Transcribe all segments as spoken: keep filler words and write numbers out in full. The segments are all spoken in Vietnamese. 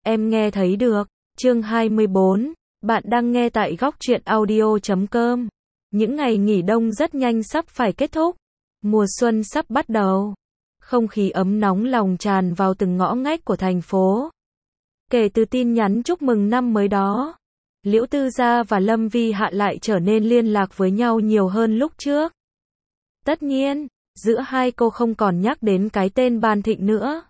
em nghe thấy được. Chương hai mươi bốn. Bạn đang nghe tại góc truyện audio chấm com. Những ngày nghỉ đông rất nhanh sắp phải kết thúc. Mùa xuân sắp bắt đầu. Không khí ấm nóng lòng tràn vào từng ngõ ngách của thành phố. Kể từ tin nhắn chúc mừng năm mới đó, Liễu Tư Gia và Lâm Vi Hạ lại trở nên liên lạc với nhau nhiều hơn lúc trước. Tất nhiên, giữa hai cô không còn nhắc đến cái tên Ban Thịnh nữa.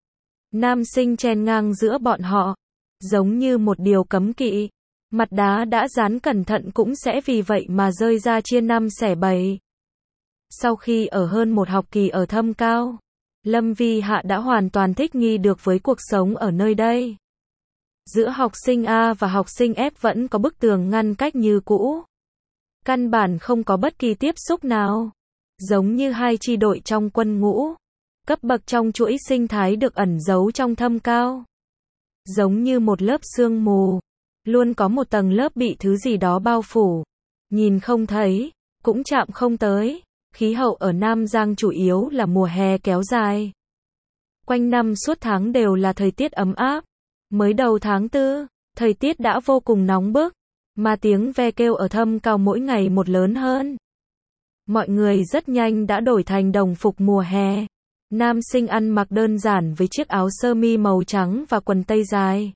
Nam sinh chen ngang giữa bọn họ, giống như một điều cấm kỵ. Mặt đá đã dán cẩn thận cũng sẽ vì vậy mà rơi ra chia năm xẻ bảy. Sau khi ở hơn một học kỳ ở Thâm Cao, Lâm Vi Hạ đã hoàn toàn thích nghi được với cuộc sống ở nơi đây. Giữa học sinh A và học sinh F vẫn có bức tường ngăn cách như cũ. Căn bản không có bất kỳ tiếp xúc nào. Giống như hai chi đội trong quân ngũ. Cấp bậc trong chuỗi sinh thái được ẩn giấu trong Thâm Cao. Giống như một lớp sương mù. Luôn có một tầng lớp bị thứ gì đó bao phủ. Nhìn không thấy, cũng chạm không tới. Khí hậu ở Nam Giang chủ yếu là mùa hè kéo dài. Quanh năm suốt tháng đều là thời tiết ấm áp. Mới đầu tháng tư, thời tiết đã vô cùng nóng bức, mà tiếng ve kêu ở Thâm Cao mỗi ngày một lớn hơn. Mọi người rất nhanh đã đổi thành đồng phục mùa hè. Nam sinh ăn mặc đơn giản với chiếc áo sơ mi màu trắng và quần tây dài.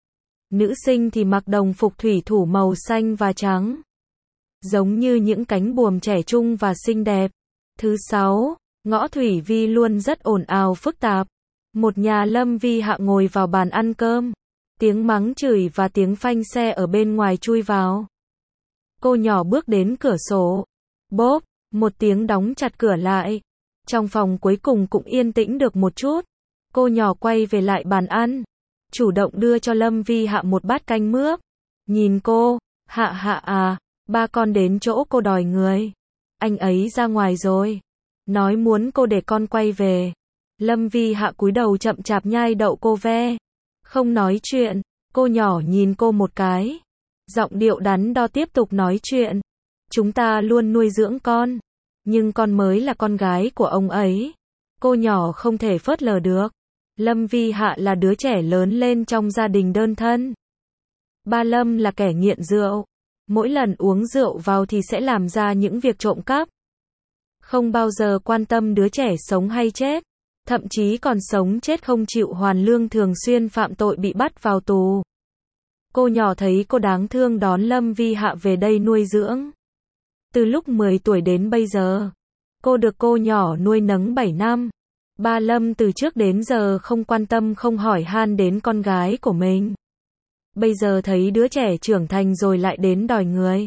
Nữ sinh thì mặc đồng phục thủy thủ màu xanh và trắng. Giống như những cánh buồm trẻ trung và xinh đẹp. Thứ sáu, ngõ Thủy Vi luôn rất ồn ào phức tạp. Một nhà Lâm Vi Hạ ngồi vào bàn ăn cơm. Tiếng mắng chửi và tiếng phanh xe ở bên ngoài chui vào. Cô nhỏ bước đến cửa sổ. Bốp, một tiếng đóng chặt cửa lại. Trong phòng cuối cùng cũng yên tĩnh được một chút. Cô nhỏ quay về lại bàn ăn. Chủ động đưa cho Lâm Vi Hạ một bát canh mướp. Nhìn cô, Hạ Hạ à, ba con đến chỗ cô đòi người. Anh ấy ra ngoài rồi. Nói muốn cô để con quay về. Lâm Vi Hạ cúi đầu chậm chạp nhai đậu cô ve. Không nói chuyện, cô nhỏ nhìn cô một cái. Giọng điệu đắn đo tiếp tục nói chuyện. Chúng ta luôn nuôi dưỡng con. Nhưng con mới là con gái của ông ấy. Cô nhỏ không thể phớt lờ được. Lâm Vi Hạ là đứa trẻ lớn lên trong gia đình đơn thân. Ba Lâm là kẻ nghiện rượu. Mỗi lần uống rượu vào thì sẽ làm ra những việc trộm cắp. Không bao giờ quan tâm đứa trẻ sống hay chết. Thậm chí còn sống chết không chịu hoàn lương, thường xuyên phạm tội bị bắt vào tù. Cô nhỏ thấy cô đáng thương đón Lâm Vi Hạ về đây nuôi dưỡng. Từ lúc mười tuổi đến bây giờ, cô được cô nhỏ nuôi nấng bảy năm. Ba Lâm từ trước đến giờ không quan tâm không hỏi han đến con gái của mình. Bây giờ thấy đứa trẻ trưởng thành rồi lại đến đòi người.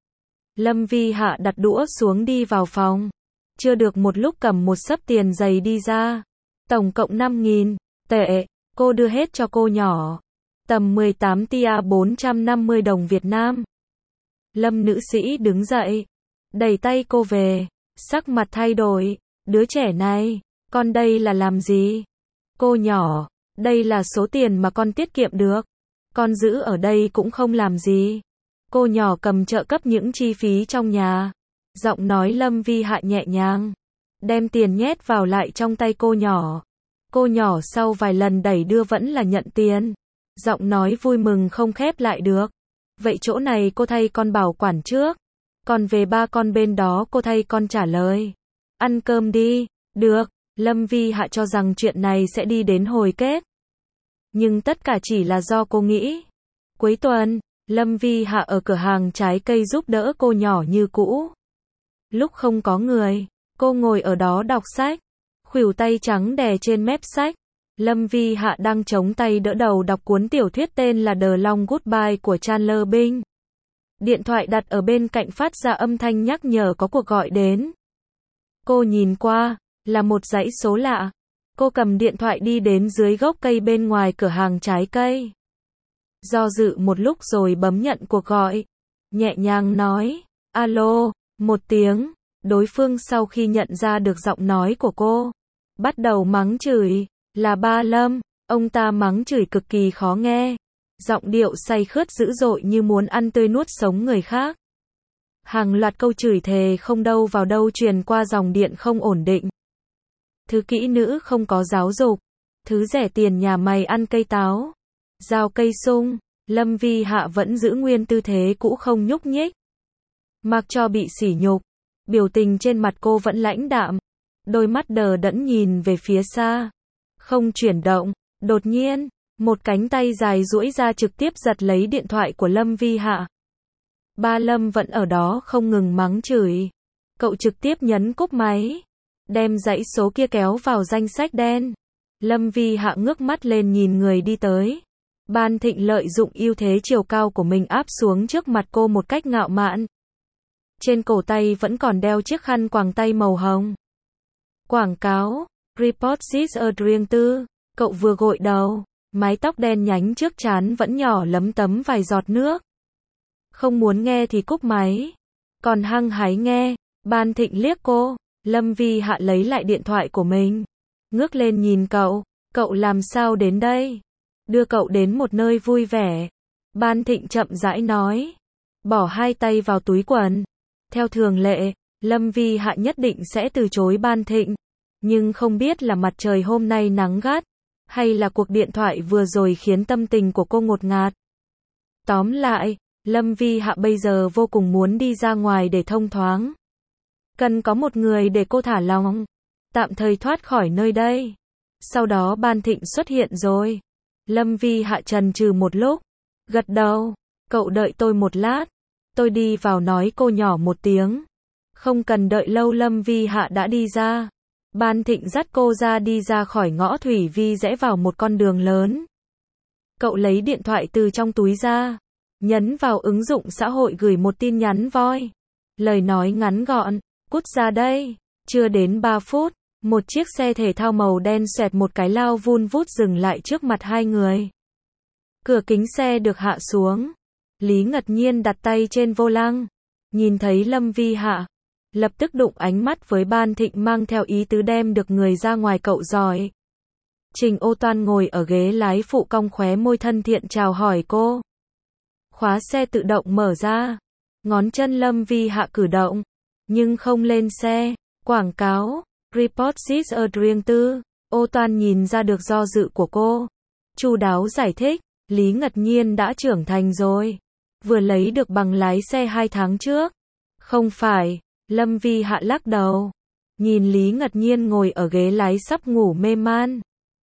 Lâm Vi Hạ đặt đũa xuống đi vào phòng. Chưa được một lúc cầm một xấp tiền giày đi ra. Tổng cộng năm nghìn tệ. Cô đưa hết cho cô nhỏ. Tầm mười tám tia bốn trăm năm mươi đồng Việt Nam. Lâm nữ sĩ đứng dậy. Đẩy tay cô về. Sắc mặt thay đổi. Đứa trẻ này, con đây là làm gì? Cô nhỏ, đây là số tiền mà con tiết kiệm được. Con giữ ở đây cũng không làm gì. Cô nhỏ cầm trợ cấp những chi phí trong nhà. Giọng nói Lâm Vi Hạ nhẹ nhàng. Đem tiền nhét vào lại trong tay cô nhỏ. Cô nhỏ sau vài lần đẩy đưa vẫn là nhận tiền. Giọng nói vui mừng không khép lại được. Vậy chỗ này cô thay con bảo quản trước. Còn về ba con bên đó cô thay con trả lời. Ăn cơm đi. Được. Lâm Vi Hạ cho rằng chuyện này sẽ đi đến hồi kết. Nhưng tất cả chỉ là do cô nghĩ. Cuối tuần, Lâm Vi Hạ ở cửa hàng trái cây giúp đỡ cô nhỏ như cũ. Lúc không có người, cô ngồi ở đó đọc sách. Khuỷu tay trắng đè trên mép sách. Lâm Vi Hạ đang chống tay đỡ đầu đọc cuốn tiểu thuyết tên là The Long Goodbye của Chandler Bing. Điện thoại đặt ở bên cạnh phát ra âm thanh nhắc nhở có cuộc gọi đến. Cô nhìn qua, là một dãy số lạ. Cô cầm điện thoại đi đến dưới gốc cây bên ngoài cửa hàng trái cây. Do dự một lúc rồi bấm nhận cuộc gọi. Nhẹ nhàng nói, alo, một tiếng. Đối phương sau khi nhận ra được giọng nói của cô, bắt đầu mắng chửi, là ba Lâm. Ông ta mắng chửi cực kỳ khó nghe. Giọng điệu say khướt dữ dội như muốn ăn tươi nuốt sống người khác. Hàng loạt câu chửi thề không đâu vào đâu truyền qua dòng điện không ổn định. Thứ kỹ nữ không có giáo dục. Thứ rẻ tiền nhà mày ăn cây táo. Dao cây sung, Lâm Vi Hạ vẫn giữ nguyên tư thế cũ không nhúc nhích. Mặc cho bị sỉ nhục, biểu tình trên mặt cô vẫn lãnh đạm, đôi mắt đờ đẫn nhìn về phía xa, không chuyển động. Đột nhiên, một cánh tay dài duỗi ra trực tiếp giật lấy điện thoại của Lâm Vi Hạ. Ba Lâm vẫn ở đó không ngừng mắng chửi. Cậu trực tiếp nhấn cúp máy, đem dãy số kia kéo vào danh sách đen. Lâm Vi Hạ ngước mắt lên nhìn người đi tới. Ban Thịnh lợi dụng ưu thế chiều cao của mình áp xuống trước mặt cô một cách ngạo mạn. Trên cổ tay vẫn còn đeo chiếc khăn quàng tay màu hồng. Quảng cáo, Report is a riêng tư. Cậu vừa gội đầu, mái tóc đen nhánh trước trán vẫn nhỏ lấm tấm vài giọt nước. Không muốn nghe thì cúp máy. Còn hăng hái nghe, Ban Thịnh liếc cô. Lâm Vi Hạ lấy lại điện thoại của mình, ngước lên nhìn cậu. Cậu làm sao đến đây? Đưa cậu đến một nơi vui vẻ. Ban Thịnh chậm rãi nói. Bỏ hai tay vào túi quần. Theo thường lệ, Lâm Vi Hạ nhất định sẽ từ chối Ban Thịnh. Nhưng không biết là mặt trời hôm nay nắng gắt, hay là cuộc điện thoại vừa rồi khiến tâm tình của cô ngột ngạt. Tóm lại, Lâm Vi Hạ bây giờ vô cùng muốn đi ra ngoài để thông thoáng. Cần có một người để cô thả lòng, tạm thời thoát khỏi nơi đây. Sau đó Ban Thịnh xuất hiện rồi. Lâm Vi Hạ chần chừ một lúc, gật đầu. Cậu đợi tôi một lát, tôi đi vào nói cô nhỏ một tiếng. Không cần đợi lâu, Lâm Vi Hạ đã đi ra. Ban Thịnh dắt cô ra đi ra khỏi ngõ Thủy Vi rẽ vào một con đường lớn. Cậu lấy điện thoại từ trong túi ra, nhấn vào ứng dụng xã hội gửi một tin nhắn voi. Lời nói ngắn gọn, cút ra đây. Chưa đến ba phút, một chiếc xe thể thao màu đen xoẹt một cái lao vun vút dừng lại trước mặt hai người. Cửa kính xe được hạ xuống. Lý ngật nhiên đặt tay trên vô lăng, nhìn thấy Lâm Vi Hạ, lập tức đụng ánh mắt với Ban Thịnh mang theo ý tứ đem được người ra ngoài. Cậu giỏi. Trình Ô Toan ngồi ở ghế lái phụ cong khóe môi thân thiện chào hỏi cô. Khóa xe tự động mở ra. Ngón chân Lâm Vi Hạ cử động, nhưng không lên xe. Quảng cáo, Report is a riêng tư. Ô Toan nhìn ra được do dự của cô. Chu đáo giải thích, Lý ngật nhiên đã trưởng thành rồi. Vừa lấy được bằng lái xe hai tháng trước. Không phải. Lâm Vi Hạ lắc đầu, nhìn Lý ngật nhiên ngồi ở ghế lái sắp ngủ mê man.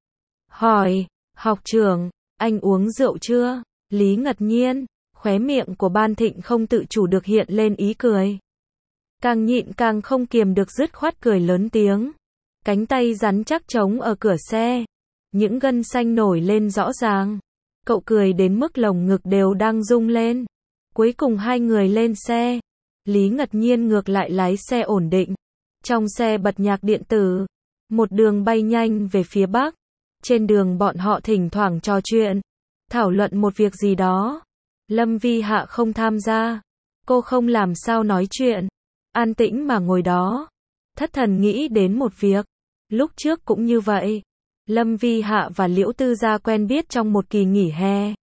Hỏi, học trưởng, anh uống rượu chưa? Lý ngật nhiên, khóe miệng của Ban Thịnh không tự chủ được hiện lên ý cười. Càng nhịn càng không kiềm được dứt khoát cười lớn tiếng. Cánh tay rắn chắc trống ở cửa xe. Những gân xanh nổi lên rõ ràng. Cậu cười đến mức lồng ngực đều đang rung lên. Cuối cùng hai người lên xe. Lý ngật nhiên ngược lại lái xe ổn định. Trong xe bật nhạc điện tử. Một đường bay nhanh về phía bắc. Trên đường bọn họ thỉnh thoảng trò chuyện, thảo luận một việc gì đó. Lâm Vi Hạ không tham gia. Cô không làm sao nói chuyện. An tĩnh mà ngồi đó. Thất thần nghĩ đến một việc. Lúc trước cũng như vậy. Lâm Vi Hạ và Liễu Tư Gia quen biết trong một kỳ nghỉ hè.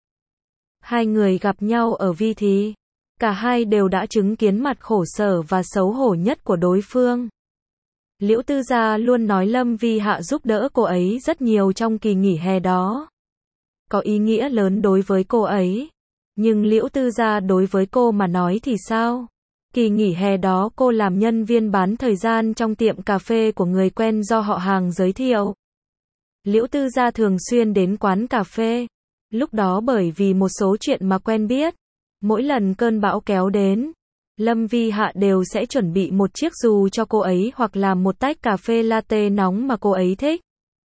Hai người gặp nhau ở Vi Thí. Cả hai đều đã chứng kiến mặt khổ sở và xấu hổ nhất của đối phương. Liễu Tư Gia luôn nói Lâm Vi Hạ giúp đỡ cô ấy rất nhiều trong kỳ nghỉ hè đó. Có ý nghĩa lớn đối với cô ấy. Nhưng Liễu Tư Gia đối với cô mà nói thì sao? Kỳ nghỉ hè đó cô làm nhân viên bán thời gian trong tiệm cà phê của người quen do họ hàng giới thiệu. Liễu Tư Gia thường xuyên đến quán cà phê. Lúc đó bởi vì một số chuyện mà quen biết. Mỗi lần cơn bão kéo đến, Lâm Vi Hạ đều sẽ chuẩn bị một chiếc dù cho cô ấy hoặc làm một tách cà phê latte nóng mà cô ấy thích.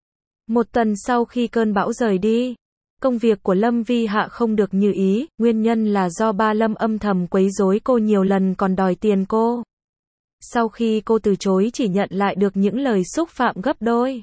Một tuần sau khi cơn bão rời đi, công việc của Lâm Vi Hạ không được như ý, nguyên nhân là do ba Lâm âm thầm quấy rối cô nhiều lần còn đòi tiền cô. Sau khi cô từ chối chỉ nhận lại được những lời xúc phạm gấp đôi.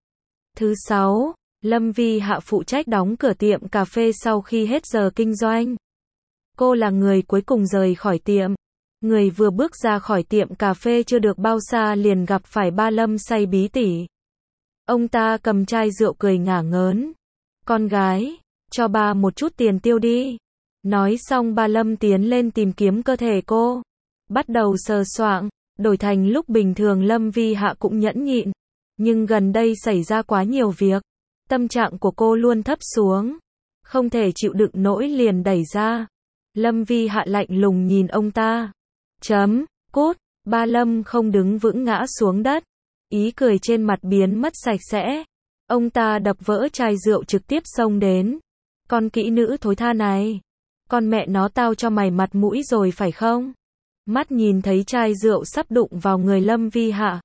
Thứ sáu, Lâm Vi Hạ phụ trách đóng cửa tiệm cà phê sau khi hết giờ kinh doanh. Cô là người cuối cùng rời khỏi tiệm. Người vừa bước ra khỏi tiệm cà phê chưa được bao xa liền gặp phải ba Lâm say bí tỉ. Ông ta cầm chai rượu cười ngả ngớn. Con gái, cho ba một chút tiền tiêu đi. Nói xong ba Lâm tiến lên tìm kiếm cơ thể cô. Bắt đầu sờ soạng, đổi thành lúc bình thường Lâm Vi Hạ cũng nhẫn nhịn. Nhưng gần đây xảy ra quá nhiều việc. Tâm trạng của cô luôn thấp xuống. không thể chịu đựng nỗi liền đẩy ra. Lâm Vi Hạ lạnh lùng nhìn ông ta. Chấm, cút, Ba Lâm không đứng vững ngã xuống đất. Ý cười trên mặt biến mất sạch sẽ. Ông ta đập vỡ chai rượu trực tiếp xông đến. Con kỹ nữ thối tha này. Con mẹ nó tao cho mày mặt mũi rồi phải không? Mắt nhìn thấy chai rượu sắp đụng vào người Lâm Vi Hạ.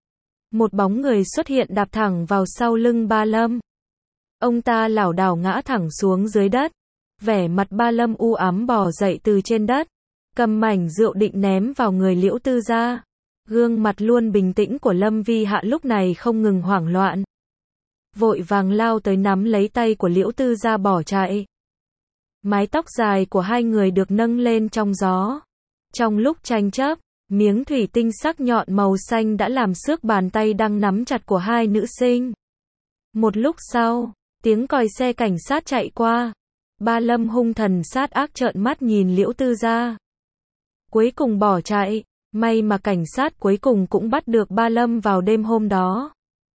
Một bóng người xuất hiện đạp thẳng vào sau lưng Ba Lâm. Ông ta lảo đảo ngã thẳng xuống dưới đất. Vẻ mặt Ba Lâm u ám bò dậy từ trên đất. Cầm mảnh rượu định ném vào người Liễu Tư Gia. Gương mặt luôn bình tĩnh của Lâm Vi Hạ lúc này không ngừng hoảng loạn. Vội vàng lao tới nắm lấy tay của Liễu Tư Gia bỏ chạy. Mái tóc dài của hai người được nâng lên trong gió. Trong lúc tranh chấp, miếng thủy tinh sắc nhọn màu xanh đã làm xước bàn tay đang nắm chặt của hai nữ sinh. Một lúc sau, tiếng còi xe cảnh sát chạy qua. Ba Lâm hung thần sát ác trợn mắt nhìn Liễu Tư Gia. Cuối cùng bỏ chạy, may mà cảnh sát cuối cùng cũng bắt được Ba Lâm vào đêm hôm đó.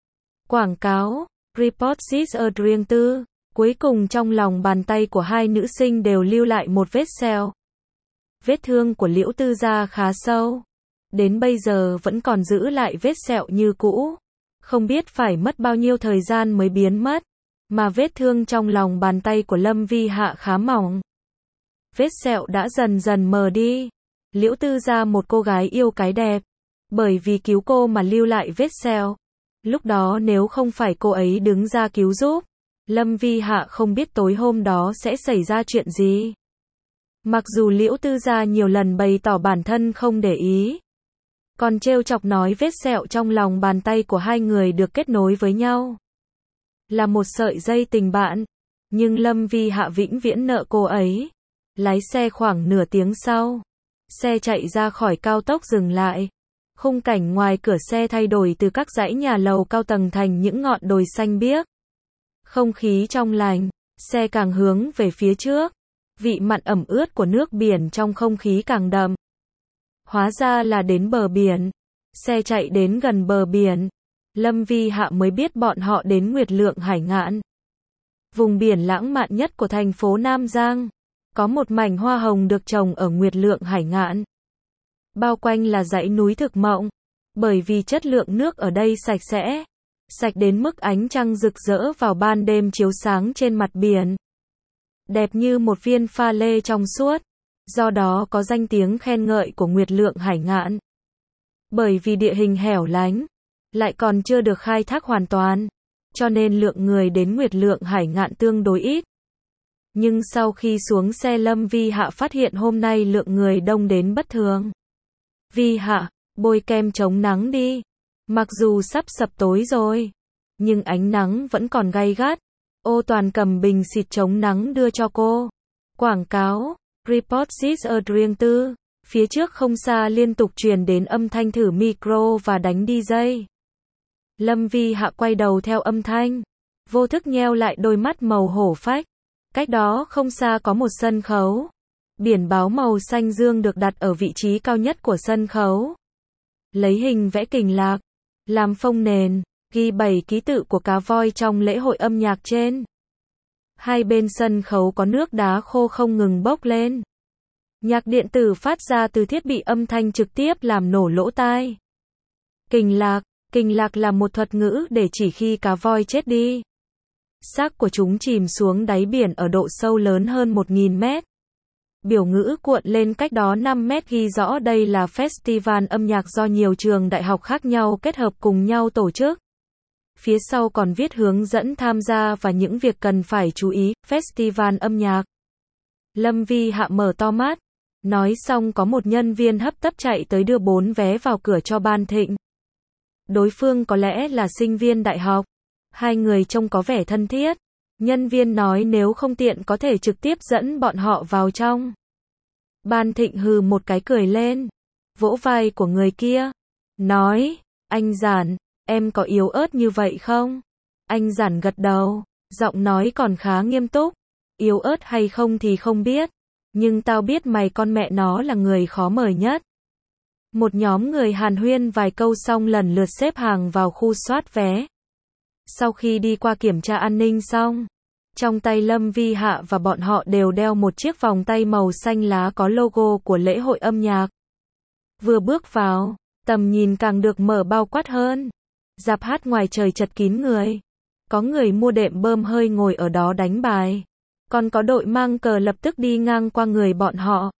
Quảng cáo, Reporters Adrian Tư, cuối cùng trong lòng bàn tay của hai nữ sinh đều lưu lại một vết sẹo. Vết thương của Liễu Tư Gia khá sâu, đến bây giờ vẫn còn giữ lại vết sẹo như cũ. Không biết phải mất bao nhiêu thời gian mới biến mất, mà vết thương trong lòng bàn tay của Lâm Vi Hạ khá mỏng. Vết sẹo đã dần dần mờ đi. Liễu Tư Gia một cô gái yêu cái đẹp, bởi vì cứu cô mà lưu lại vết sẹo. Lúc đó nếu không phải cô ấy đứng ra cứu giúp, Lâm Vi Hạ không biết tối hôm đó sẽ xảy ra chuyện gì. Mặc dù Liễu Tư Gia nhiều lần bày tỏ bản thân không để ý, còn trêu chọc nói vết sẹo trong lòng bàn tay của hai người được kết nối với nhau là một sợi dây tình bạn, nhưng Lâm Vi Hạ vĩnh viễn nợ cô ấy. Lái xe khoảng nửa tiếng sau, xe chạy ra khỏi cao tốc dừng lại. Khung cảnh ngoài cửa xe thay đổi từ các dãy nhà lầu cao tầng thành những ngọn đồi xanh biếc. Không khí trong lành, xe càng hướng về phía trước. Vị mặn ẩm ướt của nước biển trong không khí càng đậm. Hóa ra là đến bờ biển. Xe chạy đến gần bờ biển. Lâm Vi Hạ mới biết bọn họ đến Nguyệt Lượng Hải Ngạn. Vùng biển lãng mạn nhất của thành phố Nam Giang. Có một mảnh hoa hồng được trồng ở Nguyệt Lượng Hải Ngạn. Bao quanh là dãy núi thực mộng. Bởi vì chất lượng nước ở đây sạch sẽ. Sạch đến mức ánh trăng rực rỡ vào ban đêm chiếu sáng trên mặt biển. Đẹp như một viên pha lê trong suốt. Do đó có danh tiếng khen ngợi của Nguyệt Lượng Hải Ngạn. Bởi vì địa hình hẻo lánh, lại còn chưa được khai thác hoàn toàn, cho nên lượng người đến Nguyệt Lượng Hải Ngạn tương đối ít. Nhưng sau khi xuống xe Lâm Vi Hạ phát hiện hôm nay lượng người đông đến bất thường. Vi Hạ, bôi kem chống nắng đi. Mặc dù sắp sập tối rồi, nhưng ánh nắng vẫn còn gay gắt. Ô Toàn cầm bình xịt chống nắng đưa cho cô. Quảng cáo, Reporters Adrian Tư. Phía trước không xa liên tục truyền đến âm thanh thử micro và đánh đi jây. Lâm Vi Hạ quay đầu theo âm thanh, vô thức nheo lại đôi mắt màu hổ phách. Cách đó không xa có một sân khấu. Biển báo màu xanh dương được đặt ở vị trí cao nhất của sân khấu. Lấy hình vẽ kình lạc, làm phông nền, ghi bảy ký tự của cá voi trong lễ hội âm nhạc trên. Hai bên sân khấu có nước đá khô không ngừng bốc lên. Nhạc điện tử phát ra từ thiết bị âm thanh trực tiếp làm nổ lỗ tai. Kình lạc, kình lạc là một thuật ngữ để chỉ khi cá voi chết đi. Xác của chúng chìm xuống đáy biển ở độ sâu lớn hơn một nghìn mét. Biểu ngữ cuộn lên cách đó năm mét ghi rõ đây là festival âm nhạc do nhiều trường đại học khác nhau kết hợp cùng nhau tổ chức. Phía sau còn viết hướng dẫn tham gia và những việc cần phải chú ý, festival âm nhạc. Lâm Vi Hạ mở to mắt. Nói xong có một nhân viên hấp tấp chạy tới đưa bốn vé vào cửa cho Ban Thịnh. Đối phương có lẽ là sinh viên đại học. Hai người trông có vẻ thân thiết. Nhân viên nói nếu không tiện có thể trực tiếp dẫn bọn họ vào trong. Ban Thịnh hừ một cái cười lên. Vỗ vai của người kia. Nói, anh Giản, em có yếu ớt như vậy không? Anh Giản gật đầu, giọng nói còn khá nghiêm túc. Yếu ớt hay không thì không biết. Nhưng tao biết mày con mẹ nó là người khó mời nhất. Một nhóm người hàn huyên vài câu xong lần lượt xếp hàng vào khu soát vé. Sau khi đi qua kiểm tra an ninh xong, Trong tay Lâm Vi Hạ và bọn họ đều đeo một chiếc vòng tay màu xanh lá có logo của lễ hội âm nhạc. Vừa bước vào, tầm nhìn càng được mở bao quát hơn. Rạp hát ngoài trời chật kín người. Có người mua đệm bơm hơi ngồi ở đó đánh bài. Còn có đội mang cờ lập tức đi ngang qua người bọn họ.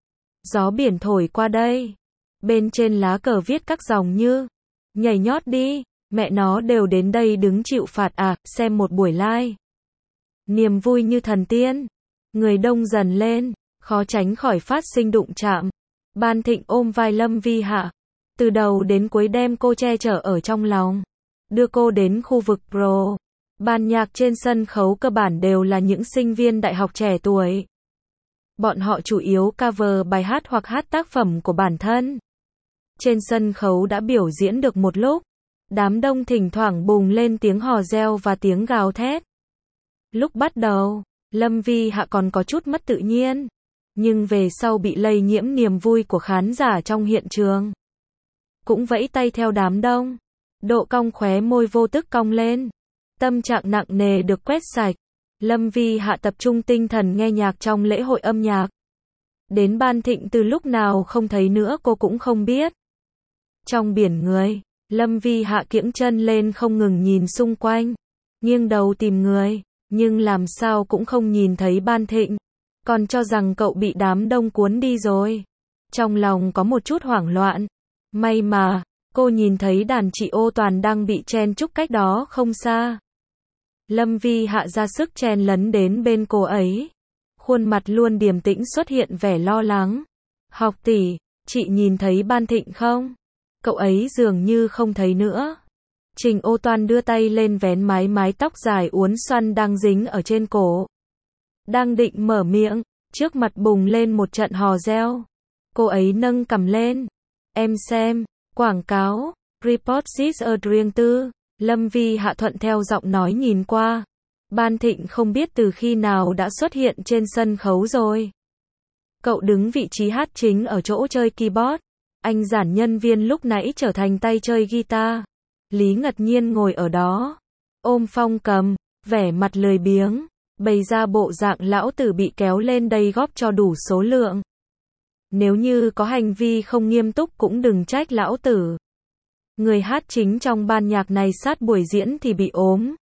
Gió biển thổi qua đây. Bên trên lá cờ viết các dòng như: nhảy nhót đi, mẹ nó đều đến đây đứng chịu phạt à, xem một buổi live. Niềm vui như thần tiên. Người đông dần lên, khó tránh khỏi phát sinh đụng chạm. Ban Thịnh ôm vai Lâm Vi Hạ. Từ đầu đến cuối đem cô che chở ở trong lòng. Đưa cô đến khu vực pro. Ban nhạc trên sân khấu cơ bản đều là những sinh viên đại học trẻ tuổi. Bọn họ chủ yếu cover bài hát hoặc hát tác phẩm của bản thân. Trên sân khấu đã biểu diễn được một lúc. Đám đông thỉnh thoảng bùng lên tiếng hò reo và tiếng gào thét. Lúc bắt đầu, Lâm Vi Hạ còn có chút mất tự nhiên. Nhưng về sau bị lây nhiễm niềm vui của khán giả trong hiện trường. Cũng vẫy tay theo đám đông. Độ cong khóe môi vô tức cong lên. Tâm trạng nặng nề được quét sạch. Lâm Vi Hạ tập trung tinh thần nghe nhạc trong lễ hội âm nhạc. Đến Ban Thịnh từ lúc nào không thấy nữa cô cũng không biết. Trong biển người, Lâm Vi Hạ kiễng chân lên không ngừng nhìn xung quanh. Nghiêng đầu tìm người, nhưng làm sao cũng không nhìn thấy Ban Thịnh. Còn cho rằng cậu bị đám đông cuốn đi rồi. Trong lòng có một chút hoảng loạn. May mà, cô nhìn thấy đàn chị Ô Toàn đang bị chen chúc cách đó không xa. Lâm Vi Hạ ra sức chen lấn đến bên cô ấy. Khuôn mặt luôn điềm tĩnh xuất hiện vẻ lo lắng. Học tỷ, chị nhìn thấy Ban Thịnh không? Cậu ấy dường như không thấy nữa. Trình Ô Toan đưa tay lên vén mái mái tóc dài uốn xoăn đang dính ở trên cổ. Đang định mở miệng, trước mặt bùng lên một trận hò reo. Cô ấy nâng cằm lên. Em xem, quảng cáo, report this a riêng tư. Lâm Vi Hạ thuận theo giọng nói nhìn qua. Ban Thịnh không biết từ khi nào đã xuất hiện trên sân khấu rồi. Cậu đứng vị trí hát chính ở chỗ chơi keyboard. Anh giản nhân viên lúc nãy trở thành tay chơi guitar. Lý Ngật Nhiên ngồi ở đó. Ôm phong cầm, vẻ mặt lười biếng. Bày ra bộ dạng lão tử bị kéo lên đây góp cho đủ số lượng. Nếu như có hành vi không nghiêm túc cũng đừng trách lão tử. Người hát chính trong ban nhạc này sát buổi diễn thì bị ốm.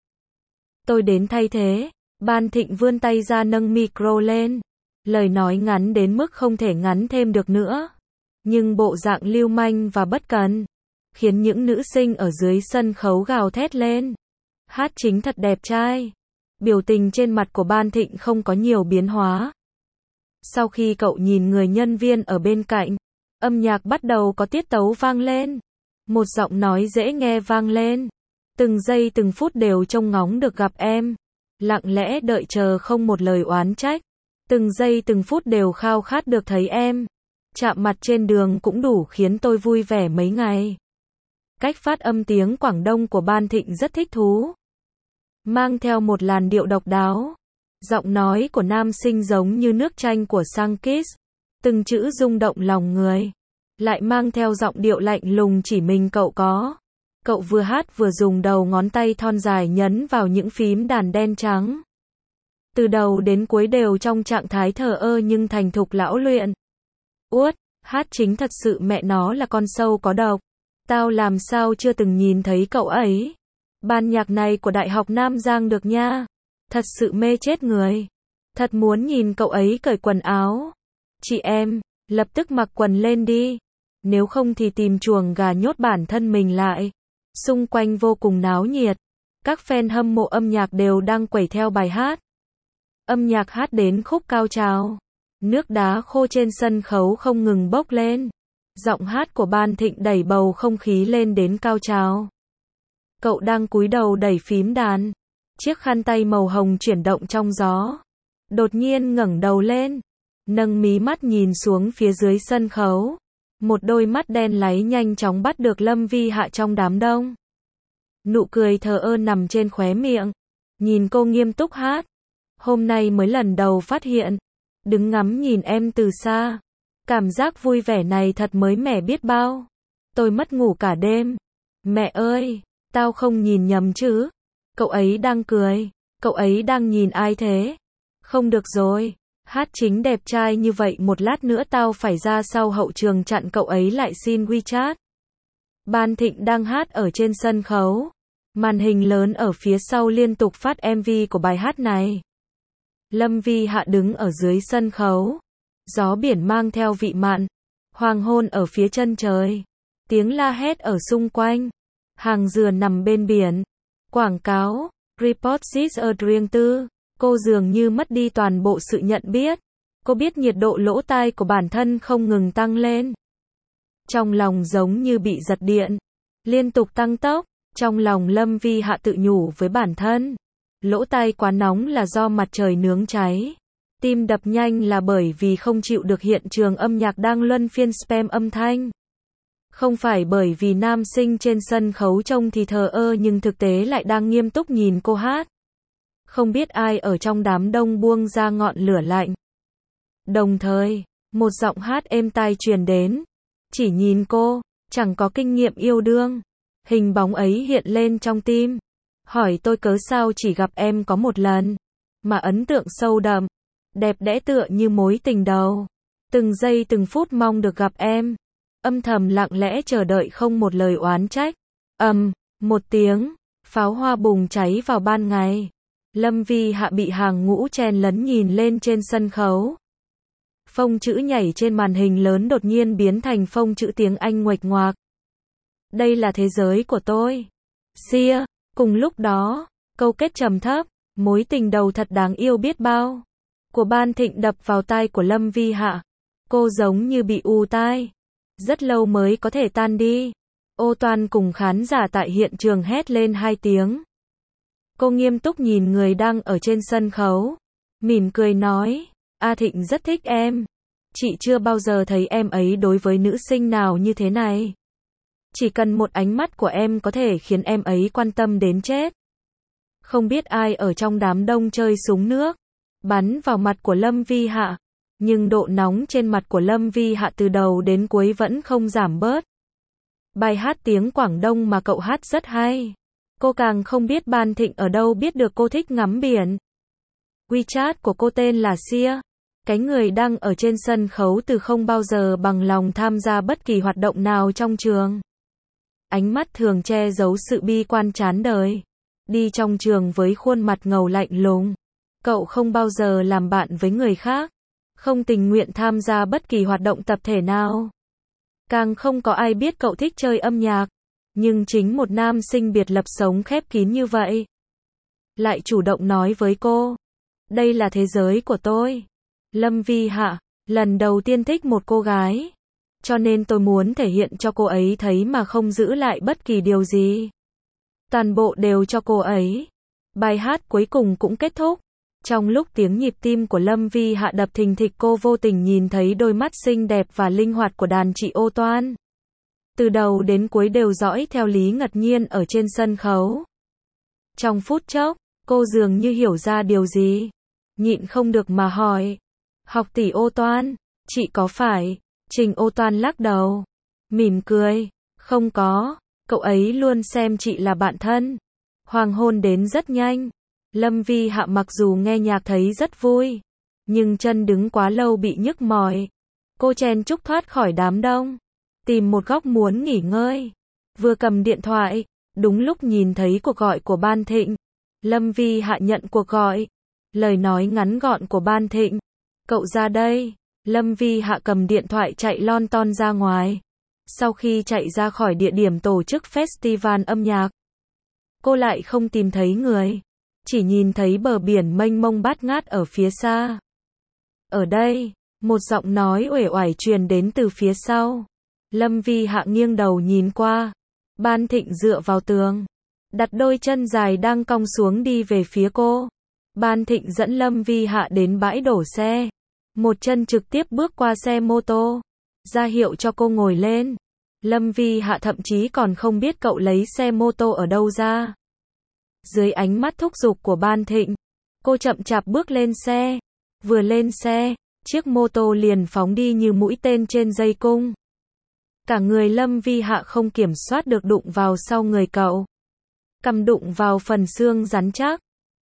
Tôi đến thay thế. Ban Thịnh vươn tay ra nâng micro lên. Lời nói ngắn đến mức không thể ngắn thêm được nữa. Nhưng bộ dạng lưu manh và bất cần. Khiến những nữ sinh ở dưới sân khấu gào thét lên. Hát chính thật đẹp trai. Biểu tình trên mặt của Ban Thịnh không có nhiều biến hóa. Sau khi cậu nhìn người nhân viên ở bên cạnh, âm nhạc bắt đầu có tiết tấu vang lên. Một giọng nói dễ nghe vang lên. Từng giây từng phút đều trông ngóng được gặp em. Lặng lẽ đợi chờ không một lời oán trách. Từng giây từng phút đều khao khát được thấy em. Chạm mặt trên đường cũng đủ khiến tôi vui vẻ mấy ngày. Cách phát âm tiếng Quảng Đông của Ban Thịnh rất thích thú. Mang theo một làn điệu độc đáo. Giọng nói của nam sinh giống như nước chanh của Sang Kiss. Từng chữ rung động lòng người. Lại mang theo giọng điệu lạnh lùng chỉ mình cậu có. Cậu vừa hát vừa dùng đầu ngón tay thon dài nhấn vào những phím đàn đen trắng. Từ đầu đến cuối đều trong trạng thái thờ ơ nhưng thành thục lão luyện. Uất, hát chính thật sự mẹ nó là con sâu có độc. Tao làm sao chưa từng nhìn thấy cậu ấy. Ban nhạc này của Đại học Nam Giang được nha. Thật sự mê chết người. Thật muốn nhìn cậu ấy cởi quần áo. Chị em, lập tức mặc quần lên đi. Nếu không thì tìm chuồng gà nhốt bản thân mình lại. Xung quanh vô cùng náo nhiệt. Các fan hâm mộ âm nhạc đều đang quẩy theo bài hát. Âm nhạc hát đến khúc cao trào. Nước đá khô trên sân khấu không ngừng bốc lên. Giọng hát của Ban Thịnh đẩy bầu không khí lên đến cao trào. Cậu đang cúi đầu đẩy phím đàn. Chiếc khăn tay màu hồng chuyển động trong gió. Đột nhiên ngẩng đầu lên. Nâng mí mắt nhìn xuống phía dưới sân khấu. Một đôi mắt đen láy nhanh chóng bắt được Lâm Vi Hạ trong đám đông. Nụ cười thờ ơ nằm trên khóe miệng. Nhìn cô nghiêm túc hát. Hôm nay mới lần đầu phát hiện. Đứng ngắm nhìn em từ xa. Cảm giác vui vẻ này thật mới mẻ biết bao. Tôi mất ngủ cả đêm. Mẹ ơi, tao không nhìn nhầm chứ? Cậu ấy đang cười. Cậu ấy đang nhìn ai thế? Không được rồi. Hát chính đẹp trai như vậy một lát nữa tao phải ra sau hậu trường chặn cậu ấy lại xin WeChat. Ban Thịnh đang hát ở trên sân khấu. Màn hình lớn ở phía sau liên tục phát em vê của bài hát này. Lâm Vi Hạ đứng ở dưới sân khấu. Gió biển mang theo vị mặn. Hoàng hôn ở phía chân trời. Tiếng la hét ở xung quanh. Hàng dừa nằm bên biển. Quảng cáo. Report this a riêng tư. Cô dường như mất đi toàn bộ sự nhận biết. Cô biết nhiệt độ lỗ tai của bản thân không ngừng tăng lên. Trong lòng giống như bị giật điện. Liên tục tăng tốc. Trong lòng Lâm Vi Hạ tự nhủ với bản thân. Lỗ tai quá nóng là do mặt trời nướng cháy. Tim đập nhanh là bởi vì không chịu được hiện trường âm nhạc đang luân phiên spam âm thanh. Không phải bởi vì nam sinh trên sân khấu trông thì thờ ơ nhưng thực tế lại đang nghiêm túc nhìn cô hát. Không biết ai ở trong đám đông buông ra ngọn lửa lạnh. Đồng thời, một giọng hát êm tai truyền đến. Chỉ nhìn cô, chẳng có kinh nghiệm yêu đương. Hình bóng ấy hiện lên trong tim. Hỏi tôi cớ sao chỉ gặp em có một lần. Mà ấn tượng sâu đậm. Đẹp đẽ tựa như mối tình đầu. Từng giây từng phút mong được gặp em. Âm thầm lặng lẽ chờ đợi không một lời oán trách. Ầm, một tiếng. Pháo hoa bùng cháy vào ban ngày. Lâm Vi Hạ bị hàng ngũ chen lấn nhìn lên trên sân khấu. Phông chữ nhảy trên màn hình lớn đột nhiên biến thành phông chữ tiếng Anh nguệch ngoạc. Đây là thế giới của tôi. Sia. Cùng lúc đó, câu kết trầm thấp, mối tình đầu thật đáng yêu biết bao. Của Ban Thịnh đập vào tai của Lâm Vi Hạ. Cô giống như bị ù tai. Rất lâu mới có thể tan đi. Ô Toan cùng khán giả tại hiện trường hét lên hai tiếng. Cô nghiêm túc nhìn người đang ở trên sân khấu. Mỉm cười nói, A Thịnh rất thích em. Chị chưa bao giờ thấy em ấy đối với nữ sinh nào như thế này. Chỉ cần một ánh mắt của em có thể khiến em ấy quan tâm đến chết. Không biết ai ở trong đám đông chơi súng nước. Bắn vào mặt của Lâm Vi Hạ. Nhưng độ nóng trên mặt của Lâm Vi Hạ từ đầu đến cuối vẫn không giảm bớt. Bài hát tiếng Quảng Đông mà cậu hát rất hay. Cô càng không biết Ban Thịnh ở đâu biết được cô thích ngắm biển. WeChat của cô tên là Sia. Cái người đang ở trên sân khấu từ không bao giờ bằng lòng tham gia bất kỳ hoạt động nào trong trường. Ánh mắt thường che giấu sự bi quan chán đời. Đi trong trường với khuôn mặt ngầu lạnh lùng. Cậu không bao giờ làm bạn với người khác. Không tình nguyện tham gia bất kỳ hoạt động tập thể nào. Càng không có ai biết cậu thích chơi âm nhạc. Nhưng chính một nam sinh biệt lập sống khép kín như vậy. Lại chủ động nói với cô. Đây là thế giới của tôi. Lâm Vi Hạ, lần đầu tiên thích một cô gái. Cho nên tôi muốn thể hiện cho cô ấy thấy mà không giữ lại bất kỳ điều gì. Toàn bộ đều cho cô ấy. Bài hát cuối cùng cũng kết thúc. Trong lúc tiếng nhịp tim của Lâm Vi Hạ đập thình thịch cô vô tình nhìn thấy đôi mắt xinh đẹp và linh hoạt của đàn chị Ô Toan. Từ đầu đến cuối đều dõi theo Lý Ngật Nhiên ở trên sân khấu. Trong phút chốc, cô dường như hiểu ra điều gì. Nhịn không được mà hỏi. Học tỷ Ô Toan, chị có phải? Trình Ô Toan lắc đầu. Mỉm cười. Không có, cậu ấy luôn xem chị là bạn thân. Hoàng hôn đến rất nhanh. Lâm Vi Hạ mặc dù nghe nhạc thấy rất vui. Nhưng chân đứng quá lâu bị nhức mỏi. Cô chen chúc thoát khỏi đám đông. Tìm một góc muốn nghỉ ngơi. Vừa cầm điện thoại. Đúng lúc nhìn thấy cuộc gọi của Ban Thịnh. Lâm Vi Hạ nhận cuộc gọi. Lời nói ngắn gọn của Ban Thịnh. Cậu ra đây. Lâm Vi Hạ cầm điện thoại chạy lon ton ra ngoài. Sau khi chạy ra khỏi địa điểm tổ chức festival âm nhạc. Cô lại không tìm thấy người. Chỉ nhìn thấy bờ biển mênh mông bát ngát ở phía xa. Ở đây, một giọng nói uể oải truyền đến từ phía sau. Lâm Vi Hạ nghiêng đầu nhìn qua. Ban Thịnh dựa vào tường. Đặt đôi chân dài đang cong xuống đi về phía cô. Ban Thịnh dẫn Lâm Vi Hạ đến bãi đổ xe. Một chân trực tiếp bước qua xe mô tô. Ra hiệu cho cô ngồi lên. Lâm Vi Hạ thậm chí còn không biết cậu lấy xe mô tô ở đâu ra. Dưới ánh mắt thúc giục của Ban Thịnh, cô chậm chạp bước lên xe. Vừa lên xe, chiếc mô tô liền phóng đi như mũi tên trên dây cung. Cả người Lâm Vi Hạ không kiểm soát được đụng vào sau người cậu. Cằm đụng vào phần xương rắn chắc.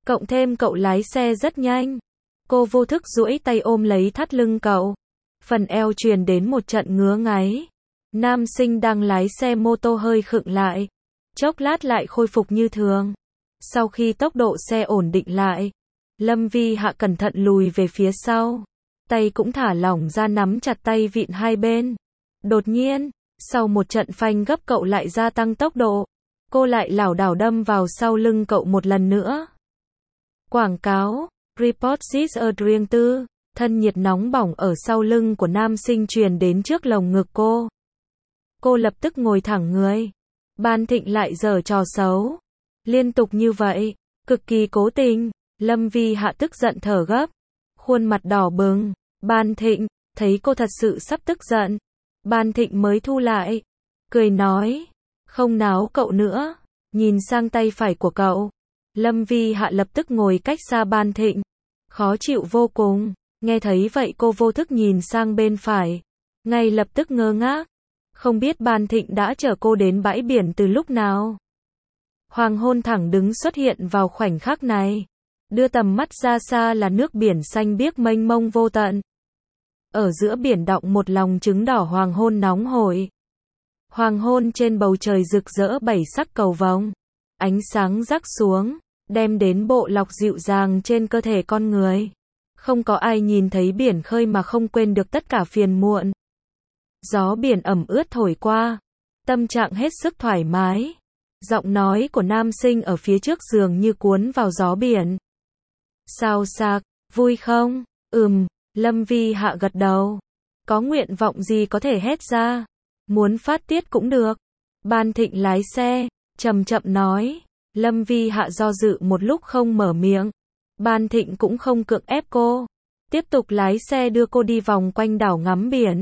Cộng thêm cậu lái xe rất nhanh. Cô vô thức duỗi tay ôm lấy thắt lưng cậu. Phần eo truyền đến một trận ngứa ngáy. Nam sinh đang lái xe mô tô hơi khựng lại. Chốc lát lại khôi phục như thường. Sau khi tốc độ xe ổn định lại, Lâm Vi Hạ cẩn thận lùi về phía sau. Tay cũng thả lỏng ra nắm chặt tay vịn hai bên. Đột nhiên, sau một trận phanh gấp cậu lại gia tăng tốc độ. Cô lại lảo đảo đâm vào sau lưng cậu một lần nữa. Quảng cáo, Report this Adrian tư, thân nhiệt nóng bỏng ở sau lưng của nam sinh truyền đến trước lồng ngực cô. Cô lập tức ngồi thẳng người. Ban Thịnh lại giở trò xấu. Liên tục như vậy, cực kỳ cố tình, Lâm Vi Hạ tức giận thở gấp. Khuôn mặt đỏ bừng, Ban Thịnh, thấy cô thật sự sắp tức giận. Ban Thịnh mới thu lại, cười nói, không náo cậu nữa, nhìn sang tay phải của cậu. Lâm Vi Hạ lập tức ngồi cách xa Ban Thịnh, khó chịu vô cùng, nghe thấy vậy cô vô thức nhìn sang bên phải, ngay lập tức ngơ ngác, không biết Ban Thịnh đã chở cô đến bãi biển từ lúc nào. Hoàng hôn thẳng đứng xuất hiện vào khoảnh khắc này, đưa tầm mắt ra xa là nước biển xanh biếc mênh mông vô tận. Ở giữa biển đọng một lòng trứng đỏ hoàng hôn nóng hổi. Hoàng hôn trên bầu trời rực rỡ bảy sắc cầu vồng, ánh sáng rắc xuống, đem đến bộ lọc dịu dàng trên cơ thể con người. Không có ai nhìn thấy biển khơi mà không quên được tất cả phiền muộn. Gió biển ẩm ướt thổi qua, tâm trạng hết sức thoải mái. Giọng nói của nam sinh ở phía trước dường như cuốn vào gió biển. Sao sạc, vui không? Ừm, Lâm Vi Hạ gật đầu. Có nguyện vọng gì có thể hét ra? Muốn phát tiết cũng được. Ban Thịnh lái xe, chậm chậm nói. Lâm Vi Hạ do dự một lúc không mở miệng. Ban Thịnh cũng không cưỡng ép cô. Tiếp tục lái xe đưa cô đi vòng quanh đảo ngắm biển.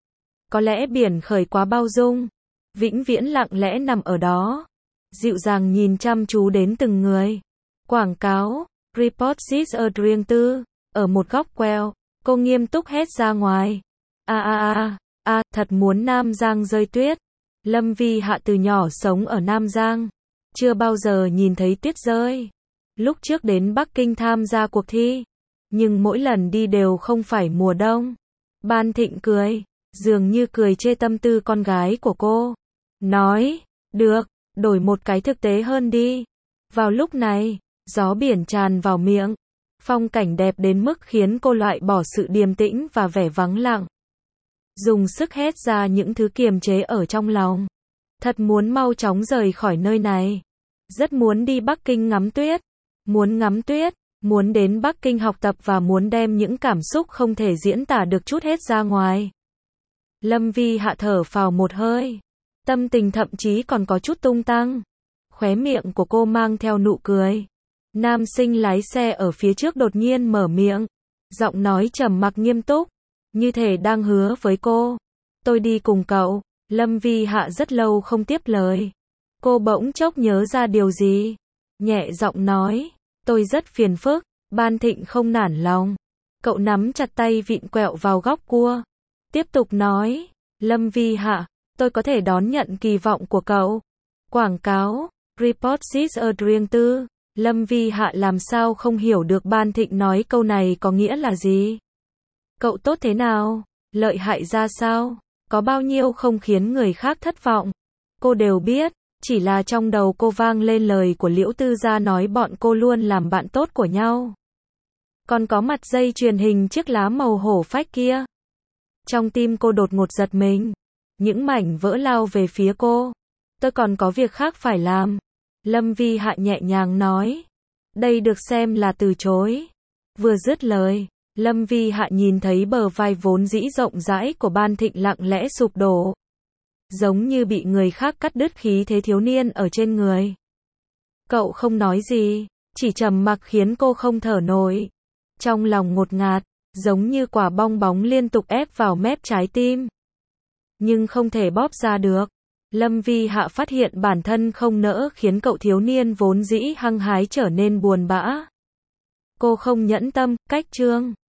Có lẽ biển khơi quá bao dung. Vĩnh viễn lặng lẽ nằm ở đó. Dịu dàng nhìn chăm chú đến từng người. Quảng cáo, Report this Adrian tư, ở một góc queo, cô nghiêm túc hét ra ngoài. A a a, a, thật muốn Nam Giang rơi tuyết. Lâm Vi Hạ từ nhỏ sống ở Nam Giang, chưa bao giờ nhìn thấy tuyết rơi. Lúc trước đến Bắc Kinh tham gia cuộc thi, nhưng mỗi lần đi đều không phải mùa đông. Ban Thịnh cười, dường như cười chê tâm tư con gái của cô. Nói, được, đổi một cái thực tế hơn đi. Vào lúc này, gió biển tràn vào miệng. Phong cảnh đẹp đến mức khiến cô loại bỏ sự điềm tĩnh và vẻ vắng lặng. Dùng sức hét ra những thứ kiềm chế ở trong lòng. Thật muốn mau chóng rời khỏi nơi này. Rất muốn đi Bắc Kinh ngắm tuyết. Muốn ngắm tuyết, muốn đến Bắc Kinh học tập và muốn đem những cảm xúc không thể diễn tả được chút hết ra ngoài. Lâm Vi Hạ thở phào một hơi. Tâm tình thậm chí còn có chút tung tăng. Khóe miệng của cô mang theo nụ cười. Nam sinh lái xe ở phía trước đột nhiên mở miệng. Giọng nói trầm mặc nghiêm túc. Như thể đang hứa với cô. Tôi đi cùng cậu. Lâm Vi Hạ rất lâu không tiếp lời. Cô bỗng chốc nhớ ra điều gì. Nhẹ giọng nói. Tôi rất phiền phức. Ban Thịnh không nản lòng. Cậu nắm chặt tay vịn quẹo vào góc cua. Tiếp tục nói. Lâm Vi Hạ, tôi có thể đón nhận kỳ vọng của cậu. Quảng cáo, Report this Adrian tư. Lâm Vi Hạ làm sao không hiểu được Ban Thịnh nói câu này có nghĩa là gì. Cậu tốt thế nào? Lợi hại ra sao? Có bao nhiêu không khiến người khác thất vọng? Cô đều biết, chỉ là trong đầu cô vang lên lời của Liễu Tư Gia nói bọn cô luôn làm bạn tốt của nhau. Còn có mặt dây chuyền hình chiếc lá màu hổ phách kia. Trong tim cô đột ngột giật mình. Những mảnh vỡ lao về phía cô. Tôi còn có việc khác phải làm. Lâm Vi Hạ nhẹ nhàng nói. Đây được xem là từ chối. Vừa dứt lời, Lâm Vi Hạ nhìn thấy bờ vai vốn dĩ rộng rãi của Ban Thịnh lặng lẽ sụp đổ. Giống như bị người khác cắt đứt khí thế thiếu niên ở trên người. Cậu không nói gì, chỉ trầm mặc khiến cô không thở nổi. Trong lòng ngột ngạt, giống như quả bong bóng liên tục ép vào mép trái tim. Nhưng không thể bóp ra được. Lâm Vi Hạ phát hiện bản thân không nỡ khiến cậu thiếu niên vốn dĩ hăng hái trở nên buồn bã. Cô không nhẫn tâm, cách chương.